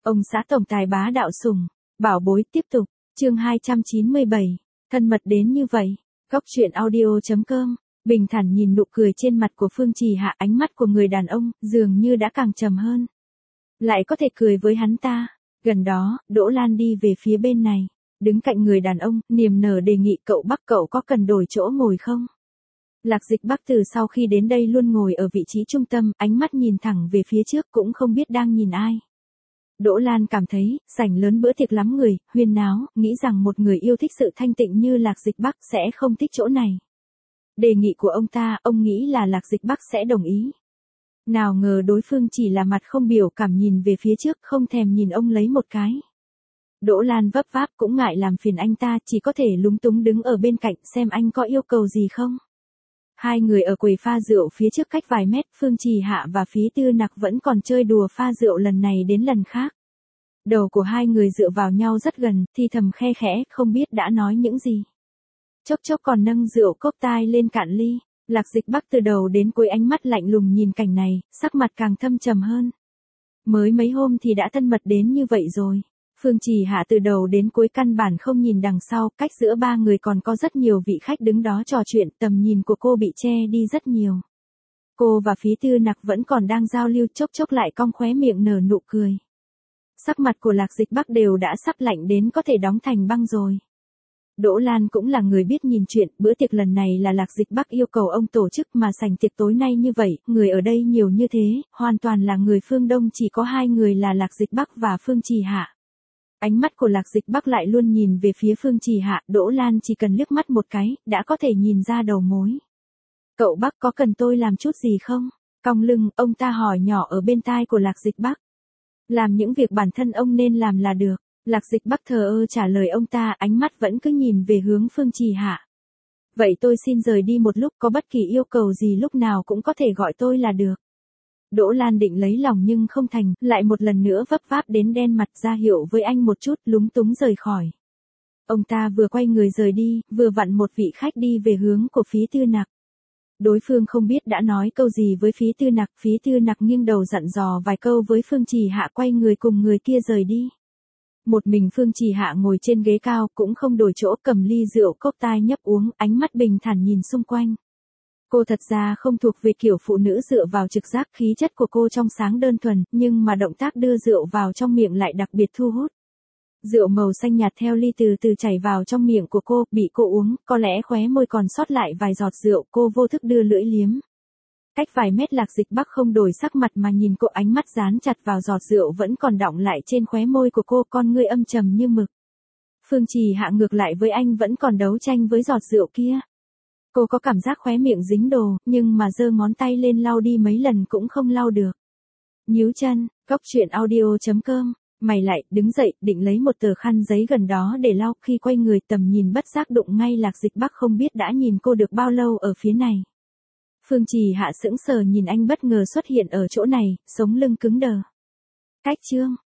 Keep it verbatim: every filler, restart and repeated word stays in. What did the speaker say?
Ông xã tổng tài bá đạo sủng, bảo bối tiếp tục, chương hai trăm chín mươi bảy, thân mật đến như vậy. Góc truyện audio chấm com, bình thản nhìn nụ cười trên mặt của Phương Trì Hạ, ánh mắt của người đàn ông dường như đã càng trầm hơn. Lại có thể cười với hắn ta. Gần đó, Đỗ Lan đi về phía bên này, đứng cạnh người đàn ông, niềm nở đề nghị cậu Bắc cậu có cần đổi chỗ ngồi không? Lạc Dịch Bắc từ sau khi đến đây luôn ngồi ở vị trí trung tâm, ánh mắt nhìn thẳng về phía trước cũng không biết đang nhìn ai. Đỗ Lan cảm thấy, sảnh lớn bữa tiệc lắm người, huyên náo, nghĩ rằng một người yêu thích sự thanh tịnh như Lạc Dịch Bắc sẽ không thích chỗ này. Đề nghị của ông ta, ông nghĩ là Lạc Dịch Bắc sẽ đồng ý. Nào ngờ đối phương chỉ là mặt không biểu cảm nhìn về phía trước, không thèm nhìn ông lấy một cái. Đỗ Lan vấp váp cũng ngại làm phiền anh ta, chỉ có thể lúng túng đứng ở bên cạnh xem anh có yêu cầu gì không. Hai người ở quầy pha rượu phía trước cách vài mét, Phương Trì Hạ và Phí Tư Nặc vẫn còn chơi đùa pha rượu lần này đến lần khác. Đầu của hai người dựa vào nhau rất gần, thì thầm khe khẽ, không biết đã nói những gì. Chốc chốc còn nâng rượu cốc tai lên cạn ly. Lạc Dịch Bắc từ đầu đến cuối ánh mắt lạnh lùng nhìn cảnh này, sắc mặt càng thâm trầm hơn. Mới mấy hôm thì đã thân mật đến như vậy rồi. Phương Trì Hạ từ đầu đến cuối căn bản không nhìn đằng sau, cách giữa ba người còn có rất nhiều vị khách đứng đó trò chuyện, tầm nhìn của cô bị che đi rất nhiều. Cô và Phí Tư Nặc vẫn còn đang giao lưu, chốc chốc lại cong khóe miệng nở nụ cười. Sắc mặt của Lạc Dịch Bắc đều đã sắp lạnh đến có thể đóng thành băng rồi. Đỗ Lan cũng là người biết nhìn chuyện, bữa tiệc lần này là Lạc Dịch Bắc yêu cầu ông tổ chức mà sảnh tiệc tối nay như vậy, người ở đây nhiều như thế, hoàn toàn là người phương Đông, chỉ có hai người là Lạc Dịch Bắc và Phương Trì Hạ. Ánh mắt của Lạc Dịch Bắc lại luôn nhìn về phía Phương Trì Hạ, Đỗ Lan chỉ cần liếc mắt một cái, đã có thể nhìn ra đầu mối. Cậu Bắc có cần tôi làm chút gì không? Cong lưng, ông ta hỏi nhỏ ở bên tai của Lạc Dịch Bắc. Làm những việc bản thân ông nên làm là được. Lạc Dịch Bắc thờ ơ trả lời ông ta, ánh mắt vẫn cứ nhìn về hướng Phương Trì Hạ. Vậy tôi xin rời đi một lúc, có bất kỳ yêu cầu gì lúc nào cũng có thể gọi tôi là được. Đỗ Lan định lấy lòng nhưng không thành, lại một lần nữa vấp váp đến đen mặt, ra hiệu với anh một chút, lúng túng rời khỏi. Ông ta vừa quay người rời đi, vừa vặn một vị khách đi về hướng của Phí Tư Nặc. Đối phương không biết đã nói câu gì với Phí Tư Nặc, Phí Tư Nặc nghiêng đầu dặn dò vài câu với Phương Trì Hạ, quay người cùng người kia rời đi. Một mình Phương Trì Hạ ngồi trên ghế cao, cũng không đổi chỗ, cầm ly rượu cốc tai nhấp uống, ánh mắt bình thản nhìn xung quanh. Cô thật ra không thuộc về kiểu phụ nữ dựa vào trực giác, khí chất của cô trong sáng đơn thuần, nhưng mà động tác đưa rượu vào trong miệng lại đặc biệt thu hút. Rượu màu xanh nhạt theo ly từ từ chảy vào trong miệng của cô, bị cô uống, có lẽ khóe môi còn sót lại vài giọt rượu, cô vô thức đưa lưỡi liếm. Cách vài mét Lạc Dịch Bắc không đổi sắc mặt mà nhìn cô, ánh mắt dán chặt vào giọt rượu vẫn còn đọng lại trên khóe môi của cô, con ngươi âm trầm như mực. Phương Trì Hạ ngược lại với anh vẫn còn đấu tranh với giọt rượu kia. Cô có cảm giác khóe miệng dính đồ, nhưng mà giơ ngón tay lên lau đi mấy lần cũng không lau được. Nhíu chân, góc truyện audio chấm com, mày lại, đứng dậy, định lấy một tờ khăn giấy gần đó để lau, khi quay người tầm nhìn bất giác đụng ngay Lạc Dịch Bắc, không biết đã nhìn cô được bao lâu ở phía này. Phương Trì Hạ sững sờ nhìn anh bất ngờ xuất hiện ở chỗ này, sống lưng cứng đờ. Cách chương